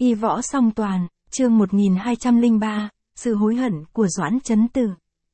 Y võ song toàn, chương 1203, sự hối hận của Doãn Chấn Tử.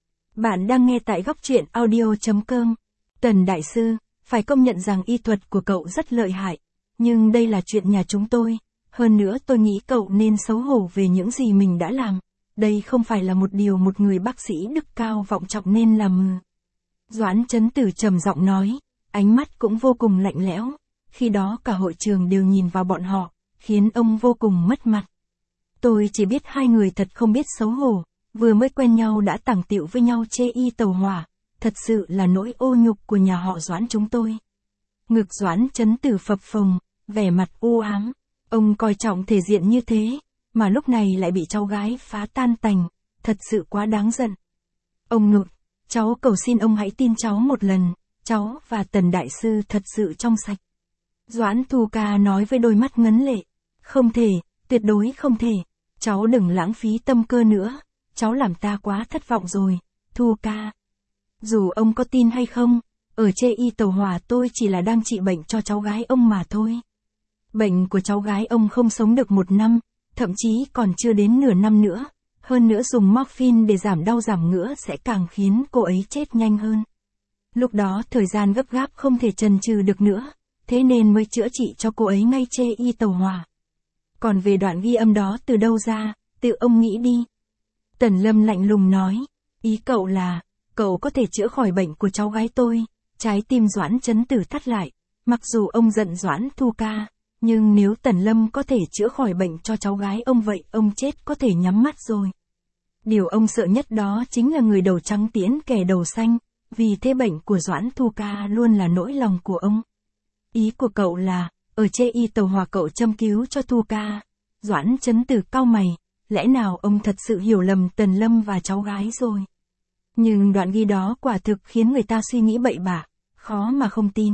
Bạn đang nghe tại góc truyện audio.com. Tần Đại Sư, phải công nhận rằng y thuật của cậu rất lợi hại. Nhưng đây là chuyện nhà chúng tôi. Hơn nữa tôi nghĩ cậu nên xấu hổ về những gì mình đã làm. Đây không phải là một điều một người bác sĩ đức cao vọng trọng nên làm. Doãn Chấn Tử trầm giọng nói, ánh mắt cũng vô cùng lạnh lẽo. Khi đó cả hội trường đều nhìn vào bọn họ, khiến ông vô cùng mất mặt. Tôi chỉ biết hai người thật không biết xấu hổ, vừa mới quen nhau đã tàng tiệu với nhau chê y tàu hỏa, thật sự là nỗi ô nhục của nhà họ Doãn chúng tôi. Ngực Doãn Chấn Tử phập phồng, vẻ mặt u ám, ông coi trọng thể diện như thế, mà lúc này lại bị cháu gái phá tan tành, thật sự quá đáng giận. Ông nội, cháu cầu xin ông hãy tin cháu một lần, cháu và Tần Đại Sư thật sự trong sạch. Doãn Thu Ca nói với đôi mắt ngấn lệ, không thể, tuyệt đối không thể, cháu đừng lãng phí tâm cơ nữa, cháu làm ta quá thất vọng rồi, Thu Ca. Dù ông có tin hay không, ở chê y tàu hỏa tôi chỉ là đang trị bệnh cho cháu gái ông mà thôi. Bệnh của cháu gái ông không sống được 1 năm, thậm chí còn chưa đến nửa năm nữa, hơn nữa dùng morphine để giảm đau giảm ngứa sẽ càng khiến cô ấy chết nhanh hơn. Lúc đó thời gian gấp gáp không thể chần chừ được nữa, thế nên mới chữa trị cho cô ấy ngay chê y tàu hỏa. Còn về đoạn ghi âm đó từ đâu ra, tự ông nghĩ đi. Tần Lâm lạnh lùng nói, ý cậu là, cậu có thể chữa khỏi bệnh của cháu gái tôi. Trái tim Doãn Chấn Tử thắt lại, mặc dù ông giận Doãn Thu Ca, nhưng nếu Tần Lâm có thể chữa khỏi bệnh cho cháu gái ông vậy ông chết có thể nhắm mắt rồi. Điều ông sợ nhất đó chính là người đầu trắng tiễn kẻ đầu xanh, vì thế bệnh của Doãn Thu Ca luôn là nỗi lòng của ông. Ý của cậu là, ở chê y tàu hỏa cậu châm cứu cho Thu Ca. Doãn Chấn Tử cau mày, lẽ nào ông thật sự hiểu lầm Tần Lâm và cháu gái rồi. Nhưng đoạn ghi đó quả thực khiến người ta suy nghĩ bậy bạ, khó mà không tin.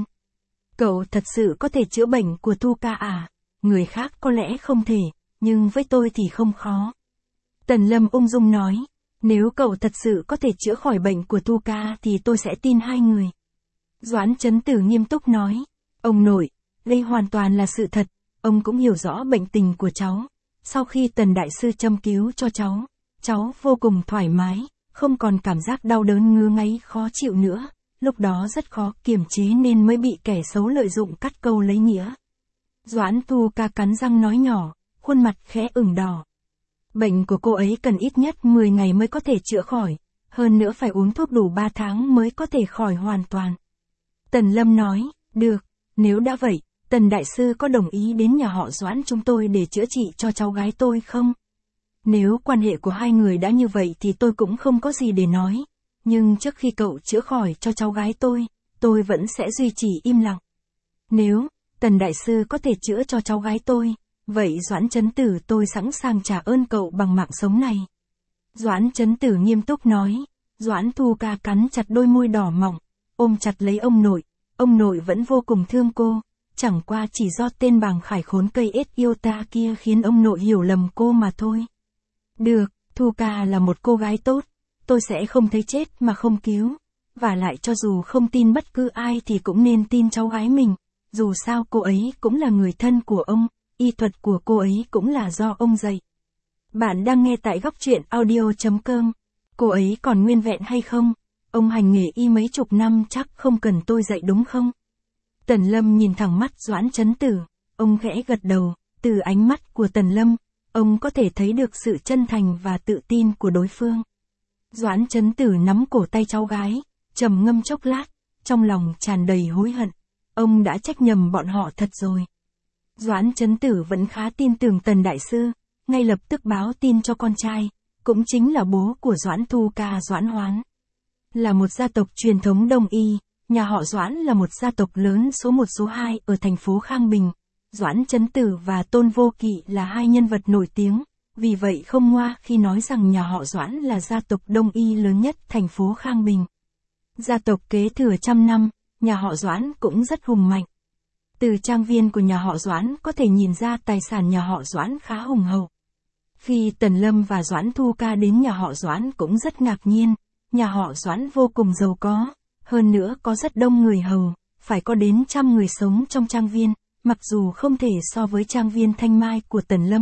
Cậu thật sự có thể chữa bệnh của Thu Ca à? Người khác có lẽ không thể, nhưng với tôi thì không khó. Tần Lâm ung dung nói, nếu cậu thật sự có thể chữa khỏi bệnh của Thu Ca thì tôi sẽ tin hai người. Doãn Chấn Tử nghiêm túc nói, ông nội, đây hoàn toàn là sự thật, ông cũng hiểu rõ bệnh tình của cháu. Sau khi Tần Đại Sư châm cứu cho cháu vô cùng thoải mái, không còn cảm giác đau đớn ngứa ngáy khó chịu nữa, lúc đó rất khó kiềm chế nên mới bị kẻ xấu lợi dụng cắt câu lấy nghĩa. Doãn Thu Ca cắn răng nói nhỏ, khuôn mặt khẽ ửng đỏ. Bệnh của cô ấy cần ít nhất 10 ngày mới có thể chữa khỏi, hơn nữa phải uống thuốc đủ 3 tháng mới có thể khỏi hoàn toàn. Tần Lâm nói, được, nếu đã vậy, Tần Đại Sư có đồng ý đến nhà họ Doãn chúng tôi để chữa trị cho cháu gái tôi không? Nếu quan hệ của hai người đã như vậy thì tôi cũng không có gì để nói. Nhưng trước khi cậu chữa khỏi cho cháu gái tôi vẫn sẽ duy trì im lặng. Nếu Tần Đại Sư có thể chữa cho cháu gái tôi, vậy Doãn Chấn Tử tôi sẵn sàng trả ơn cậu bằng mạng sống này. Doãn Chấn Tử nghiêm túc nói. Doãn Thu Ca cắn chặt đôi môi đỏ mọng, ôm chặt lấy ông nội vẫn vô cùng thương cô. Chẳng qua chỉ do tên bàng khải khốn cây ết yêu ta kia khiến ông nội hiểu lầm cô mà thôi. Được, Thu Ca là một cô gái tốt, tôi sẽ không thấy chết mà không cứu. Và lại cho dù không tin bất cứ ai thì cũng nên tin cháu gái mình, dù sao cô ấy cũng là người thân của ông, y thuật của cô ấy cũng là do ông dạy. Bạn đang nghe tại góc truyện audio.com. Cô ấy còn nguyên vẹn hay không? Ông hành nghề y mấy chục năm chắc không cần tôi dạy đúng không? Tần Lâm nhìn thẳng mắt Doãn Chấn Tử, ông khẽ gật đầu, từ ánh mắt của Tần Lâm, ông có thể thấy được sự chân thành và tự tin của đối phương. Doãn Chấn Tử nắm cổ tay cháu gái, trầm ngâm chốc lát, trong lòng tràn đầy hối hận, ông đã trách nhầm bọn họ thật rồi. Doãn Chấn Tử vẫn khá tin tưởng Tần Đại Sư, ngay lập tức báo tin cho con trai, cũng chính là bố của Doãn Thu Ca Doãn Hoán. Là một gia tộc truyền thống Đông y, nhà họ Doãn là một gia tộc lớn số 1 số 2 ở thành phố Khang Bình. Doãn Chấn Tử và Tôn Vô Kỵ là hai nhân vật nổi tiếng, vì vậy không ngoa khi nói rằng nhà họ Doãn là gia tộc Đông y lớn nhất thành phố Khang Bình. Gia tộc kế thừa trăm năm, nhà họ Doãn cũng rất hùng mạnh. Từ trang viên của nhà họ Doãn có thể nhìn ra tài sản nhà họ Doãn khá hùng hậu. Khi Tần Lâm và Doãn Thu Ca đến nhà họ Doãn cũng rất ngạc nhiên, nhà họ Doãn vô cùng giàu có, hơn nữa có rất đông người hầu, phải có đến 100 người sống trong trang viên. Mặc dù không thể so với trang viên Thanh Mai của Tần Lâm,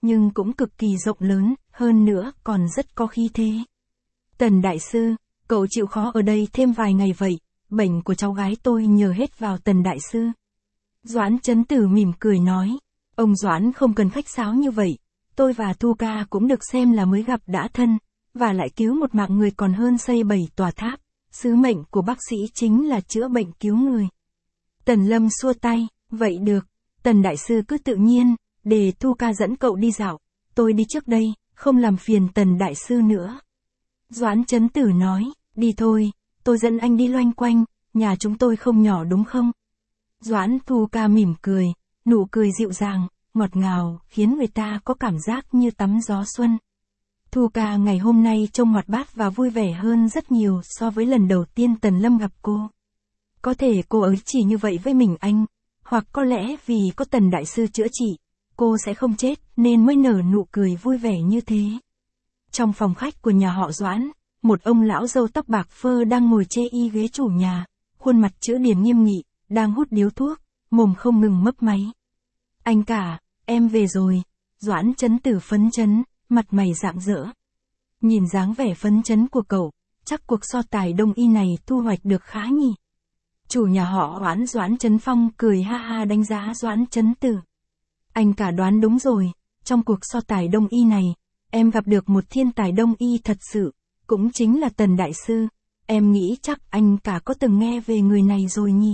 nhưng cũng cực kỳ rộng lớn, hơn nữa còn rất có khí thế. Tần đại sư, cậu chịu khó ở đây thêm vài ngày vậy, bệnh của cháu gái tôi nhờ hết vào Tần đại sư. Doãn Chấn Tử mỉm cười nói, ông Doãn không cần khách sáo như vậy, tôi và Thu ca cũng được xem là mới gặp đã thân, và lại cứu một mạng người còn hơn xây 7 tòa tháp, sứ mệnh của bác sĩ chính là chữa bệnh cứu người. Tần Lâm xua tay, vậy được, Tần đại sư cứ tự nhiên, để Thu ca dẫn cậu đi dạo, tôi đi trước đây, không làm phiền Tần đại sư nữa. Doãn Chấn Tử nói, đi thôi, tôi dẫn anh đi loanh quanh, nhà chúng tôi không nhỏ đúng không? Doãn Thu ca mỉm cười, nụ cười dịu dàng, ngọt ngào, khiến người ta có cảm giác như tắm gió xuân. Thu ca ngày hôm nay trông hoạt bát và vui vẻ hơn rất nhiều so với lần đầu tiên Tần Lâm gặp cô. Có thể cô ấy chỉ như vậy với mình anh, hoặc có lẽ vì có Tần đại sư chữa trị, cô sẽ không chết nên mới nở nụ cười vui vẻ như thế. Trong phòng khách của nhà họ Doãn, một ông lão râu tóc bạc phơ đang ngồi chê y ghế chủ nhà, khuôn mặt chữ điển nghiêm nghị, đang hút điếu thuốc, mồm không ngừng mấp máy. Anh cả, em về rồi. Doãn Chấn Tử phấn chấn, mặt mày rạng rỡ. Nhìn dáng vẻ phấn chấn của cậu, chắc cuộc so tài đông y này thu hoạch được khá nhỉ. Chủ nhà họ Doãn Chấn Phong cười ha ha đánh giá Doãn Chấn Tử. Anh cả đoán đúng rồi, trong cuộc so tài đông y này, em gặp được một thiên tài đông y thật sự, cũng chính là Tần đại sư. Em nghĩ chắc anh cả có từng nghe về người này rồi nhỉ.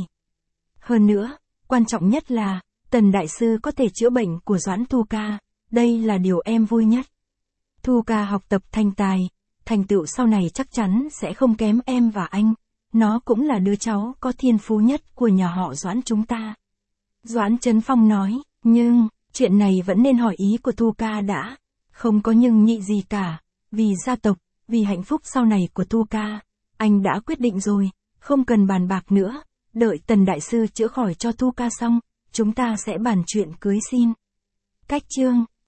Hơn nữa, quan trọng nhất là, Tần đại sư có thể chữa bệnh của Doãn Thu ca, đây là điều em vui nhất. Thu ca học tập thành tài, thành tựu sau này chắc chắn sẽ không kém em và anh, nó cũng là đứa cháu có thiên phú nhất của nhà họ Doãn chúng ta. Doãn Chấn Phong nói, nhưng, chuyện này vẫn nên hỏi ý của Thu ca đã, không có nhưng nhị gì cả, vì gia tộc, vì hạnh phúc sau này của Thu ca, anh đã quyết định rồi, không cần bàn bạc nữa, đợi Tần đại sư chữa khỏi cho Thu ca xong, chúng ta sẽ bàn chuyện cưới xin. Cách chương